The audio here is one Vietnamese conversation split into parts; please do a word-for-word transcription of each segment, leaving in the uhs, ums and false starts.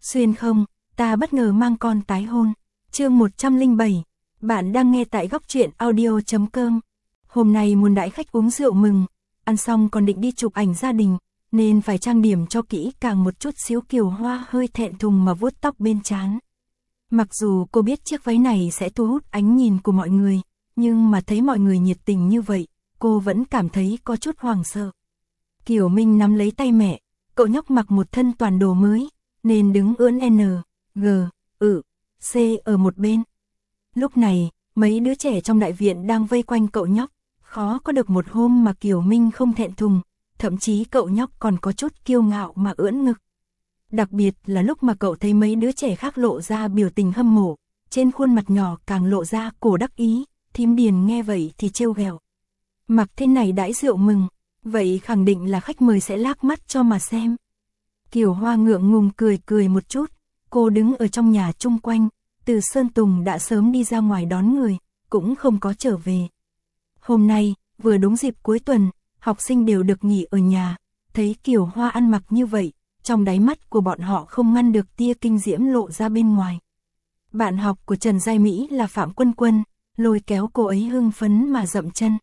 Xuyên không, ta bất ngờ mang con tái hôn. Chương một trăm lẻ bảy. Bạn đang nghe tại góc truyện audio chấm com. Hôm nay muốn đãi khách uống rượu mừng, ăn xong còn định đi chụp ảnh gia đình, nên phải trang điểm cho kỹ càng một chút xíu. Kiều Hoa hơi thẹn thùng mà vuốt tóc bên trán. Mặc dù cô biết chiếc váy này sẽ thu hút ánh nhìn của mọi người, nhưng mà thấy mọi người nhiệt tình như vậy, cô vẫn cảm thấy có chút hoảng sợ. Kiều Minh nắm lấy tay mẹ, cậu nhóc mặc một thân toàn đồ mới, nên đứng ưỡn N, G, ự, C ở một bên. Lúc này, mấy đứa trẻ trong đại viện đang vây quanh cậu nhóc, khó có được một hôm mà Kiều Minh không thẹn thùng, thậm chí cậu nhóc còn có chút kiêu ngạo mà ưỡn ngực. Đặc biệt là lúc mà cậu thấy mấy đứa trẻ khác lộ ra biểu tình hâm mộ, trên khuôn mặt nhỏ càng lộ ra cổ đắc ý. Thím Điền nghe vậy thì trêu ghẹo. Mặc thế này đãi rượu mừng, vậy khẳng định là khách mời sẽ lác mắt cho mà xem. Kiều Hoa ngượng ngùng cười cười một chút, cô đứng ở trong nhà chung quanh, Từ Sơn Tùng đã sớm đi ra ngoài đón người, cũng không có trở về. Hôm nay, vừa đúng dịp cuối tuần, học sinh đều được nghỉ ở nhà, thấy Kiều Hoa ăn mặc như vậy, trong đáy mắt của bọn họ không ngăn được tia kinh diễm lộ ra bên ngoài. Bạn học của Trần Giai Mỹ là Phạm Quân Quân, lôi kéo cô ấy hưng phấn mà dậm chân.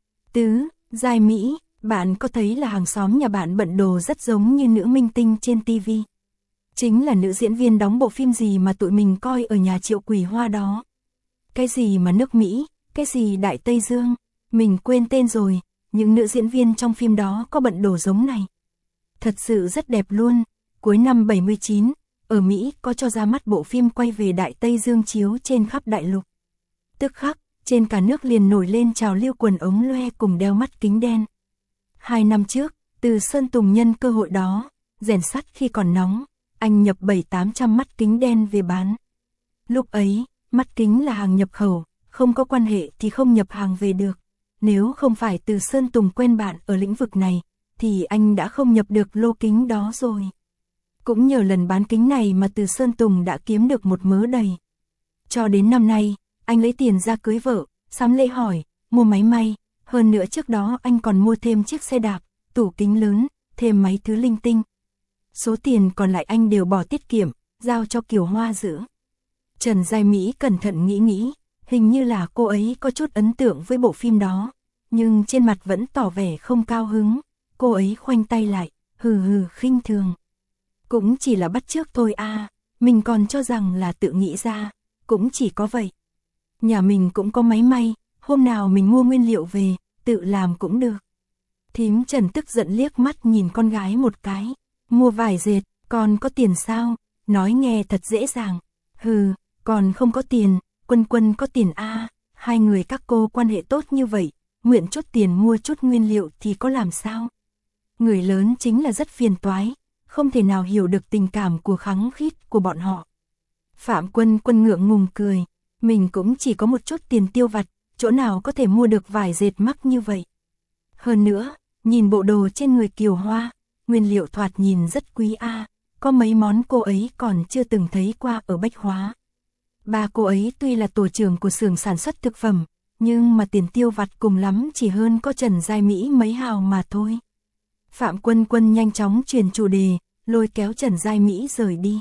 Tứ, Giai Mỹ, bạn có thấy là hàng xóm nhà bạn bận đồ rất giống như nữ minh tinh trên tivi? Chính là nữ diễn viên đóng bộ phim gì mà tụi mình coi ở nhà Triệu Quỳ Hoa đó. Cái gì mà nước Mỹ, cái gì Đại Tây Dương, mình quên tên rồi, những nữ diễn viên trong phim đó có bận đồ giống này. Thật sự rất đẹp luôn. Cuối năm bảy mươi chín, ở Mỹ có cho ra mắt bộ phim quay về Đại Tây Dương chiếu trên khắp đại lục. Tức khắc, trên cả nước liền nổi lên trào lưu quần ống loe cùng đeo mắt kính đen. Hai năm trước, Từ Sơn Tùng nhân cơ hội đó, rèn sắt khi còn nóng, anh nhập bảy tám trăm mắt kính đen về bán. Lúc ấy, mắt kính là hàng nhập khẩu, không có quan hệ thì không nhập hàng về được. Nếu không phải Từ Sơn Tùng quen bạn ở lĩnh vực này, thì anh đã không nhập được lô kính đó rồi. Cũng nhờ lần bán kính này mà Từ Sơn Tùng đã kiếm được một mớ đầy. Cho đến năm nay, anh lấy tiền ra cưới vợ, sắm lễ hỏi, mua máy may, hơn nữa trước đó anh còn mua thêm chiếc xe đạp, tủ kính lớn, thêm mấy thứ linh tinh. Số tiền còn lại anh đều bỏ tiết kiệm, giao cho Kiều Hoa giữ. Trần Giai Mỹ cẩn thận nghĩ nghĩ, hình như là cô ấy có chút ấn tượng với bộ phim đó, nhưng trên mặt vẫn tỏ vẻ không cao hứng. Cô ấy khoanh tay lại, hừ hừ khinh thường. Cũng chỉ là bắt chước thôi à, mình còn cho rằng là tự nghĩ ra, cũng chỉ có vậy. Nhà mình cũng có máy may, hôm nào mình mua nguyên liệu về, tự làm cũng được. Thím Trần tức giận liếc mắt nhìn con gái một cái, mua vải dệt, còn có tiền sao, nói nghe thật dễ dàng. Hừ, còn không có tiền, Quân Quân có tiền a, à, hai người các cô quan hệ tốt như vậy, nguyện chốt tiền mua chút nguyên liệu thì có làm sao. Người lớn chính là rất phiền toái, không thể nào hiểu được tình cảm của khắng khít của bọn họ. Phạm Quân Quân ngượng ngùng cười, mình cũng chỉ có một chút tiền tiêu vặt, chỗ nào có thể mua được vải dệt mắc như vậy. Hơn nữa, nhìn bộ đồ trên người Kiều Hoa, nguyên liệu thoạt nhìn rất quý a, à, có mấy món cô ấy còn chưa từng thấy qua ở bách hóa. Ba cô ấy tuy là tổ trưởng của xưởng sản xuất thực phẩm, nhưng mà tiền tiêu vặt cùng lắm chỉ hơn có Trần Giai Mỹ mấy hào mà thôi. Phạm Quân Quân nhanh chóng chuyển chủ đề, lôi kéo Trần Giai Mỹ rời đi.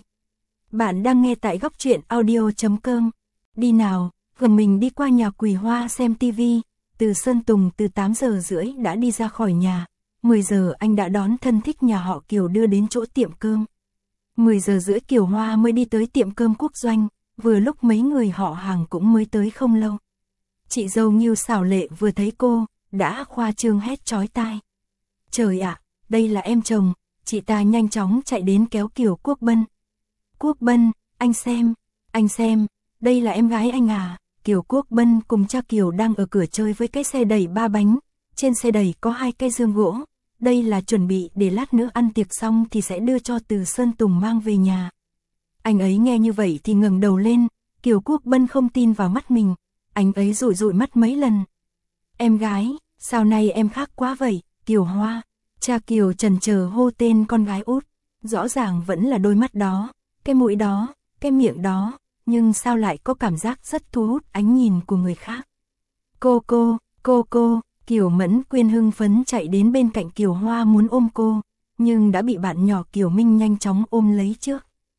Bạn đang nghe tại góc truyện audio chấm com. Đi nào, gần mình đi qua nhà Quỳ Hoa xem tivi. Từ Sơn Tùng từ tám giờ rưỡi đã đi ra khỏi nhà. mười giờ anh đã đón thân thích nhà họ Kiều đưa đến chỗ tiệm cơm. mười giờ rưỡi Kiều Hoa mới đi tới tiệm cơm Quốc Doanh, vừa lúc mấy người họ hàng cũng mới tới không lâu. Chị dâu Ngưu xảo lệ vừa thấy cô, đã khoa trương hét chói tai. Trời ạ, à, đây là em chồng. Chị ta nhanh chóng chạy đến kéo Kiều Quốc Bân. Quốc Bân, anh xem, anh xem, đây là em gái anh à. Kiều Quốc Bân cùng cha Kiều đang ở cửa chơi với cái xe đẩy ba bánh. Trên xe đẩy có hai cây dương gỗ. Đây là chuẩn bị để lát nữa ăn tiệc xong thì sẽ đưa cho Từ Sơn Tùng mang về nhà. Anh ấy nghe như vậy thì ngẩng đầu lên. Kiều Quốc Bân không tin vào mắt mình. Anh ấy dụi dụi mắt mấy lần. Em gái, sao nay em khác quá vậy, Kiều Hoa. Cha Kiều chần chờ hô tên con gái út, rõ ràng vẫn là đôi mắt đó, cái mũi đó, cái miệng đó, nhưng sao lại có cảm giác rất thu hút ánh nhìn của người khác. Cô cô, cô cô, Kiều Mẫn Quyên hưng phấn chạy đến bên cạnh Kiều Hoa muốn ôm cô, nhưng đã bị bạn nhỏ Kiều Minh nhanh chóng ôm lấy trước.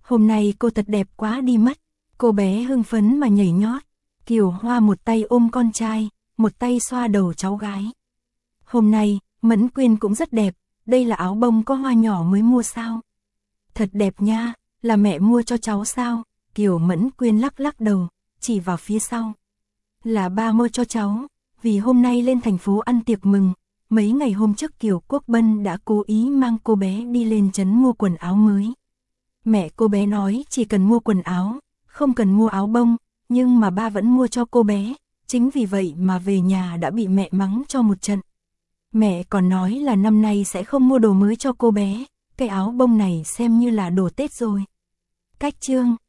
Hôm nay cô thật đẹp quá đi mất. Cô bé hưng phấn mà nhảy nhót. Kiều Hoa một tay ôm con trai, một tay xoa đầu cháu gái. Hôm nay, Mẫn Quyên cũng rất đẹp, đây là áo bông có hoa nhỏ mới mua sao? Thật đẹp nha, là mẹ mua cho cháu sao? Kiều Mẫn Quyên lắc lắc đầu, chỉ vào phía sau. Là ba mua cho cháu, vì hôm nay lên thành phố ăn tiệc mừng. Mấy ngày hôm trước Kiều Quốc Bân đã cố ý mang cô bé đi lên trấn mua quần áo mới. Mẹ cô bé nói chỉ cần mua quần áo, không cần mua áo bông, nhưng mà ba vẫn mua cho cô bé, chính vì vậy mà về nhà đã bị mẹ mắng cho một trận. Mẹ còn nói là năm nay sẽ không mua đồ mới cho cô bé, cái áo bông này xem như là đồ Tết rồi. Cách chương